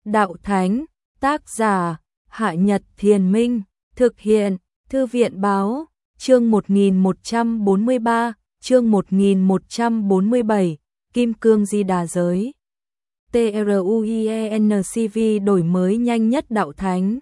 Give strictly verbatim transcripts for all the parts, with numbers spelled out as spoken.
đạo thánh, tác giả, Hạ Nhật Thiền Minh, thực hiện, Thư viện Báo, chương một nghìn một trăm bốn mươi ba, chương một nghìn một trăm bốn mươi bảy, Kim Cương Di Đà Giới. TRUIENCV đổi mới nhanh nhất đạo thánh.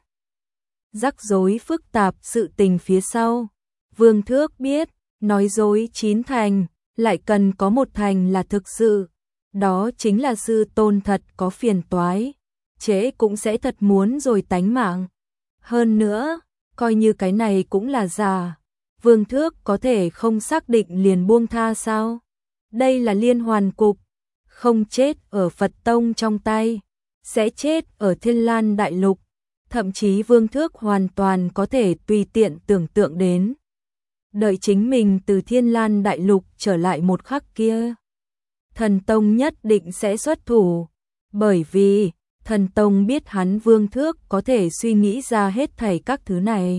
Rắc rối phức tạp sự tình phía sau. Vương Thước biết, nói dối chín thành, lại cần có một thành là thực sự. Đó chính là sư tôn thật có phiền toái. Trễ cũng sẽ thật muốn rồi tánh mạng. Hơn nữa, coi như cái này cũng là giả. Vương Thước có thể không xác định liền buông tha sao? Đây là liên hoàn cục. Không chết ở Phật Tông trong tay, sẽ chết ở Thiên Lan Đại Lục. Thậm chí Vương Thước hoàn toàn có thể tùy tiện tưởng tượng đến. Đợi chính mình từ Thiên Lan Đại Lục trở lại một khắc kia. Thần Tông nhất định sẽ xuất thủ, bởi vì Thần Tông biết hắn Vương Thước có thể suy nghĩ ra hết thảy các thứ này.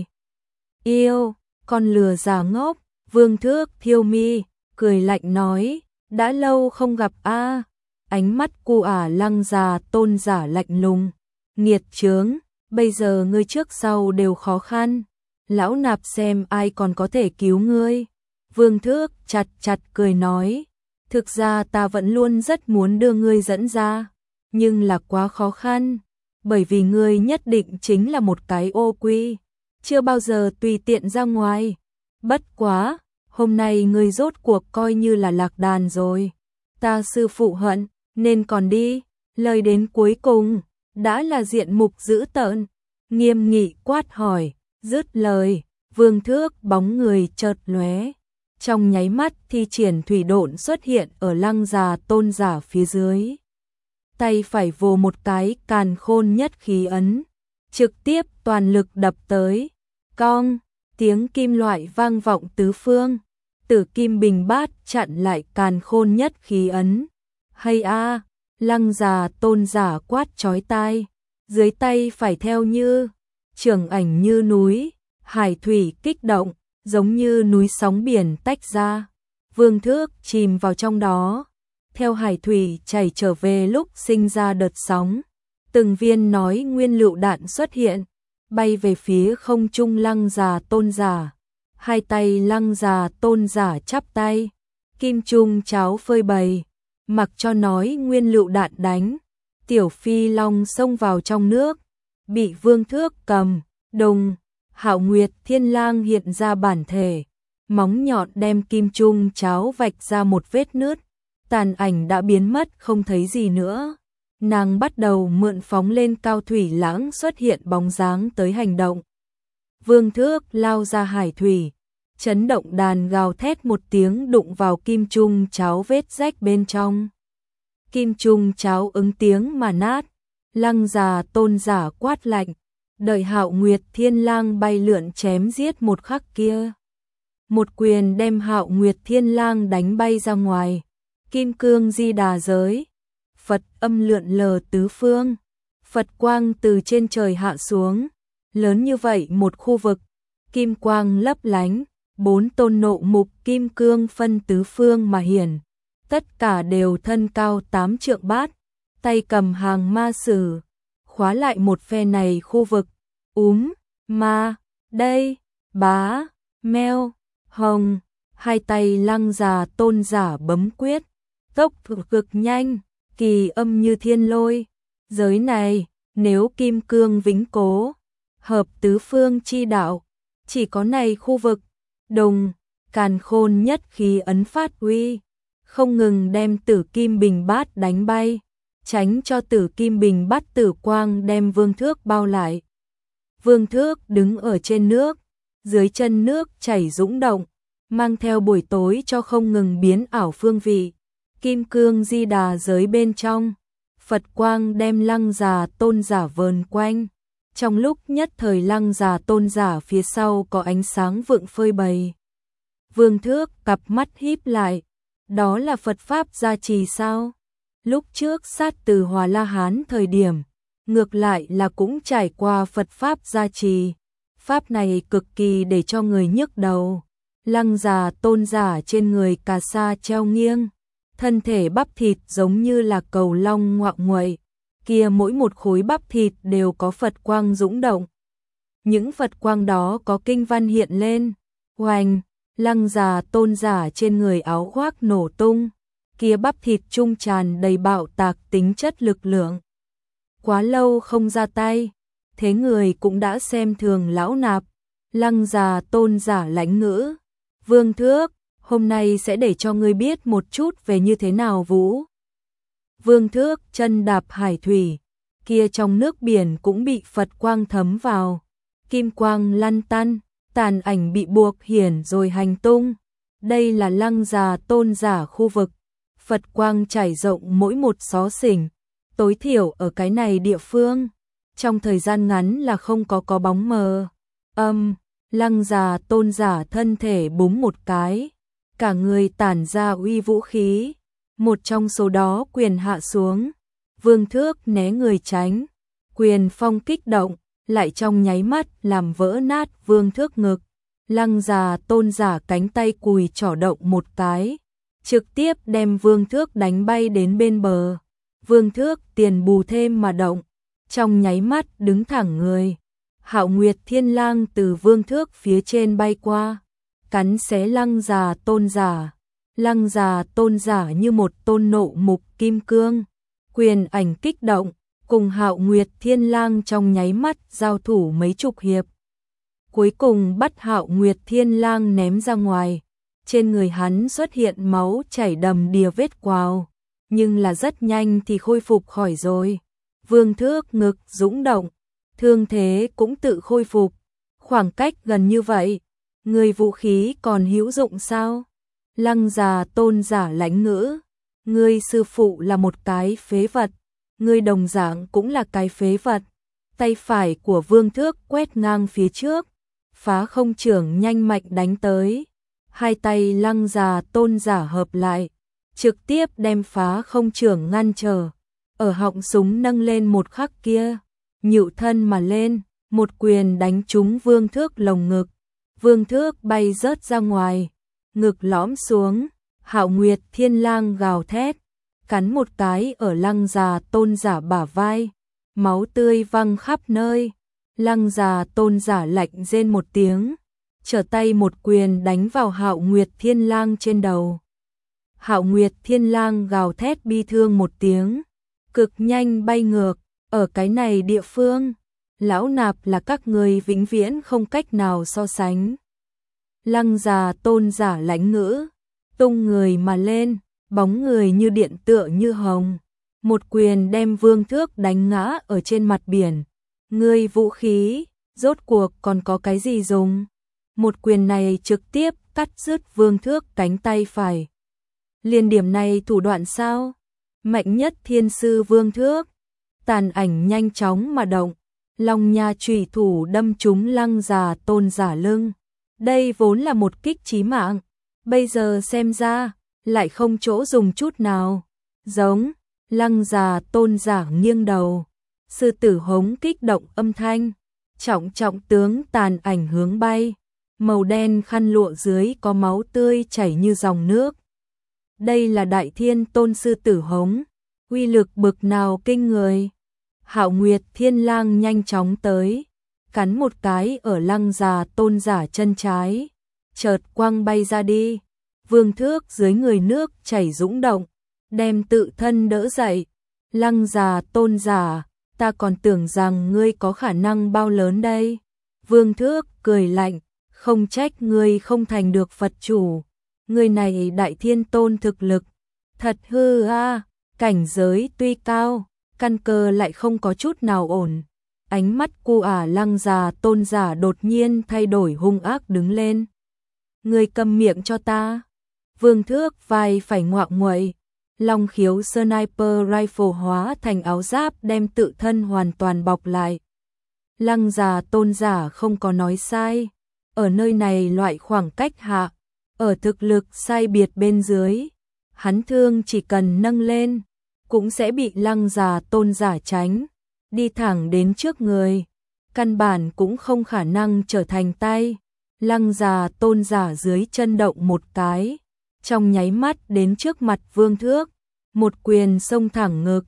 Yêu, con lừa già ngốc, Vương Thước thiêu mi, cười lạnh nói, đã lâu không gặp a. Ánh mắt cu ả Lăng già tôn giả lạnh lùng, nghiệt chướng, bây giờ ngươi trước sau đều khó khăn, lão nạp xem ai còn có thể cứu ngươi. Vương Thước chặt chặt cười nói, thực ra ta vẫn luôn rất muốn đưa ngươi dẫn ra, nhưng là quá khó khăn, bởi vì ngươi nhất định chính là một cái ô quy, chưa bao giờ tùy tiện ra ngoài. Bất quá, hôm nay ngươi rốt cuộc coi như là lạc đàn rồi. Ta sư phụ hận, nên còn đi. Lời đến cuối cùng, đã là diện mục dữ tợn. Nghiêm nghị quát hỏi, dứt lời, Vương Thước bóng người chợt lóe. Trong nháy mắt thi triển thủy độn xuất hiện ở Lăng già tôn giả phía dưới. Tay phải vồ một cái càn khôn nhất khí ấn, trực tiếp toàn lực đập tới. Cong, tiếng kim loại vang vọng tứ phương. Tử kim bình bát chặn lại càn khôn nhất khí ấn. Hay a, Lăng già tôn giả quát chói tai, dưới tay phải theo như trường ảnh như núi, hải thủy kích động, giống như núi sóng biển tách ra. Vương Thước chìm vào trong đó, theo hải thủy chảy trở về lúc sinh ra đợt sóng. Từng viên nói nguyên lựu đạn xuất hiện, bay về phía không trung Lăng già tôn giả. Hai tay Lăng già tôn giả chắp tay, kim trung cháo phơi bày, mặc cho nói nguyên lựu đạn đánh. Tiểu phi long xông vào trong nước, bị Vương Thước cầm, đùng, Hạo Nguyệt Thiên Lang hiện ra bản thể, móng nhọn đem kim trung cháo vạch ra một vết nứt, tàn ảnh đã biến mất không thấy gì nữa. Nàng bắt đầu mượn phóng lên cao thủy lãng xuất hiện bóng dáng tới hành động. Vương Thước lao ra hải thủy, chấn động đàn gào thét một tiếng đụng vào kim trung cháo vết rách bên trong. Kim trung cháo ứng tiếng mà nát. Lăng già tôn giả quát lạnh, đợi Hạo Nguyệt Thiên Lang bay lượn chém giết một khắc kia. Một quyền đem Hạo Nguyệt Thiên Lang đánh bay ra ngoài. Kim Cương Di Đà Giới. Phật âm lượn lờ tứ phương. Phật quang từ trên trời hạ xuống. Lớn như vậy một khu vực. Kim quang lấp lánh. Bốn tôn nộ mục kim cương phân tứ phương mà hiển. Tất cả đều thân cao tám trượng bát. Tay cầm hàng ma sử. Khóa lại một phe này khu vực. Úm, ma, đây, bá, meo, hồng. Hai tay Lăng già tôn giả bấm quyết. Tốc cực nhanh, kỳ âm như thiên lôi. Giới này, nếu kim cương vĩnh cố, hợp tứ phương chi đạo, chỉ có này khu vực. Đồng, càn khôn nhất khí ấn phát uy, không ngừng đem tử kim bình bát đánh bay, tránh cho tử kim bình bát tử quang đem Vương Thước bao lại. Vương Thước đứng ở trên nước, dưới chân nước chảy dũng động, mang theo buổi tối cho không ngừng biến ảo phương vị. Kim Cương Di Đà Giới bên trong, Phật quang đem Lăng già tôn giả vờn quanh. Trong lúc nhất thời Lăng già tôn giả phía sau có ánh sáng vượng phơi bày. Vương Thước cặp mắt híp lại, đó là Phật Pháp gia trì sao? Lúc trước sát từ Hòa La Hán thời điểm, ngược lại là cũng trải qua Phật Pháp gia trì. Pháp này cực kỳ để cho người nhức đầu. Lăng già tôn giả trên người cà sa treo nghiêng, thân thể bắp thịt giống như là cầu long ngoạo nguậy, kia mỗi một khối bắp thịt đều có Phật quang dũng động. Những Phật quang đó có kinh văn hiện lên, oanh, Lăng già tôn giả trên người áo khoác nổ tung, kia bắp thịt trung tràn đầy bạo tạc tính chất lực lượng. Quá lâu không ra tay, thế người cũng đã xem thường lão nạp. Lăng già tôn giả lãnh ngữ, Vương Thước, hôm nay sẽ để cho ngươi biết một chút về như thế nào vũ. Vương Thước chân đạp hải thủy, kia trong nước biển cũng bị Phật quang thấm vào, kim quang lăn tăn, tàn ảnh bị buộc hiển rồi hành tung. Đây là Lăng già tôn giả khu vực, Phật quang trải rộng mỗi một xó xỉnh, tối thiểu ở cái này địa phương, trong thời gian ngắn là không có có bóng mờ. Âm, Lăng già tôn giả thân thể búng một cái, cả người tản ra uy vũ khí, một trong số đó quyền hạ xuống, Vương Thước né người tránh, quyền phong kích động, lại trong nháy mắt làm vỡ nát Vương Thước ngực. Lăng già tôn giả cánh tay cùi trỏ động một cái, trực tiếp đem Vương Thước đánh bay đến bên bờ. Vương Thước tiền bù thêm mà động, trong nháy mắt đứng thẳng người. Hạo Nguyệt Thiên Lang từ Vương Thước phía trên bay qua, cắn xé Lăng già tôn giả. Lăng già tôn giả như một tôn nộ mục kim cương, quyền ảnh kích động, cùng Hạo Nguyệt Thiên Lang trong nháy mắt giao thủ mấy chục hiệp. Cuối cùng bắt Hạo Nguyệt Thiên Lang ném ra ngoài, trên người hắn xuất hiện máu chảy đầm đìa vết quào, nhưng là rất nhanh thì khôi phục khỏi rồi. Vương Thước ngực dũng động, thương thế cũng tự khôi phục, khoảng cách gần như vậy, người vũ khí còn hữu dụng sao? Lăng già tôn giả lãnh ngữ, ngươi sư phụ là một cái phế vật, ngươi đồng dạng cũng là cái phế vật. Tay phải của Vương Thước quét ngang phía trước, phá không trưởng nhanh mạnh đánh tới. Hai tay Lăng già tôn giả hợp lại, trực tiếp đem phá không trưởng ngăn trở. Ở họng súng nâng lên một khắc kia, nhựu thân mà lên, một quyền đánh trúng Vương Thước lồng ngực. Vương Thước bay rớt ra ngoài, ngực lõm xuống. Hạo Nguyệt Thiên Lang gào thét, cắn một cái ở Lăng già tôn giả bả vai, máu tươi văng khắp nơi. Lăng già tôn giả lạnh rên một tiếng, trở tay một quyền đánh vào Hạo Nguyệt Thiên Lang trên đầu. Hạo Nguyệt Thiên Lang gào thét bi thương một tiếng, cực nhanh bay ngược. Ở cái này địa phương, lão nạp là các người vĩnh viễn không cách nào so sánh. Lăng già tôn giả lãnh ngữ, tung người mà lên, bóng người như điện tựa như hồng, một quyền đem Vương Thước đánh ngã ở trên mặt biển. Ngươi vũ khí, rốt cuộc còn có cái gì dùng? Một quyền này trực tiếp cắt đứt Vương Thước cánh tay phải. Liên điểm này thủ đoạn sao? Mạnh nhất thiên sư Vương Thước, tàn ảnh nhanh chóng mà động, long nha chủy thủ đâm trúng Lăng già tôn giả lưng. Đây vốn là một kích chí mạng, bây giờ xem ra lại không chỗ dùng chút nào. Giống, Lăng già tôn giả nghiêng đầu, sư tử hống kích động âm thanh, trọng trọng tướng tàn ảnh hướng bay, màu đen khăn lụa dưới có máu tươi chảy như dòng nước. Đây là Đại Thiên Tôn sư tử hống, uy lực bực nào kinh người. Hạo Nguyệt Thiên Lang nhanh chóng tới, cắn một cái ở Lăng già tôn giả chân trái, chợt quăng bay ra đi. Vương Thước dưới người nước chảy dũng động, đem tự thân đỡ dậy. Lăng già tôn giả, ta còn tưởng rằng ngươi có khả năng bao lớn đây. Vương Thước cười lạnh, không trách ngươi không thành được Phật chủ. Ngươi này Đại Thiên Tôn thực lực, thật hư a, cảnh giới tuy cao, căn cơ lại không có chút nào ổn. Ánh mắt cu ả Lăng già tôn giả đột nhiên thay đổi hung ác đứng lên. Ngươi câm miệng cho ta. Vương Thước vai phải ngoạ nguậy, long khiếu sniper rifle hóa thành áo giáp đem tự thân hoàn toàn bọc lại. Lăng già tôn giả không có nói sai, ở nơi này loại khoảng cách hạ, ở thực lực sai biệt bên dưới, hắn thương chỉ cần nâng lên, cũng sẽ bị Lăng già tôn giả tránh, đi thẳng đến trước người, căn bản cũng không khả năng trở thành tay. Lăng già tôn giả dưới chân động một cái, trong nháy mắt đến trước mặt Vương Thước, một quyền xông thẳng ngực.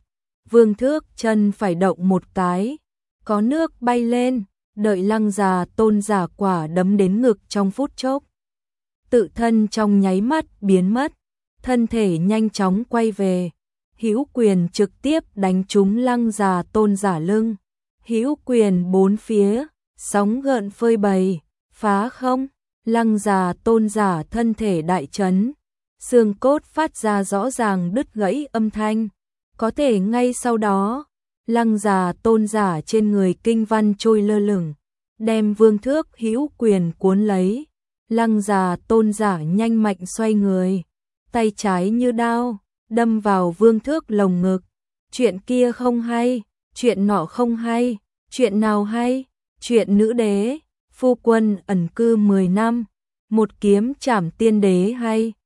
Vương Thước chân phải động một cái, có nước bay lên, đợi Lăng Già Tôn giả quả đấm đến ngực trong phút chốc. Tự thân trong nháy mắt biến mất, thân thể nhanh chóng quay về, hữu quyền trực tiếp đánh trúng Lăng Già Tôn giả lưng. Hữu quyền bốn phía, sóng gợn phơi bày, phá không, Lăng Già Tôn giả thân thể đại chấn, xương cốt phát ra rõ ràng đứt gãy âm thanh. Có thể ngay sau đó, Lăng Già Tôn giả trên người kinh văn trôi lơ lửng, đem Vương Thước hữu quyền cuốn lấy. Lăng Già Tôn giả nhanh mạnh xoay người, tay trái như đao, đâm vào Vương Thước lồng ngực. Chuyện kia không hay, chuyện nọ không hay, chuyện nào hay? Chuyện nữ đế, phu quân ẩn cư mười năm, một kiếm trảm tiên đế hay?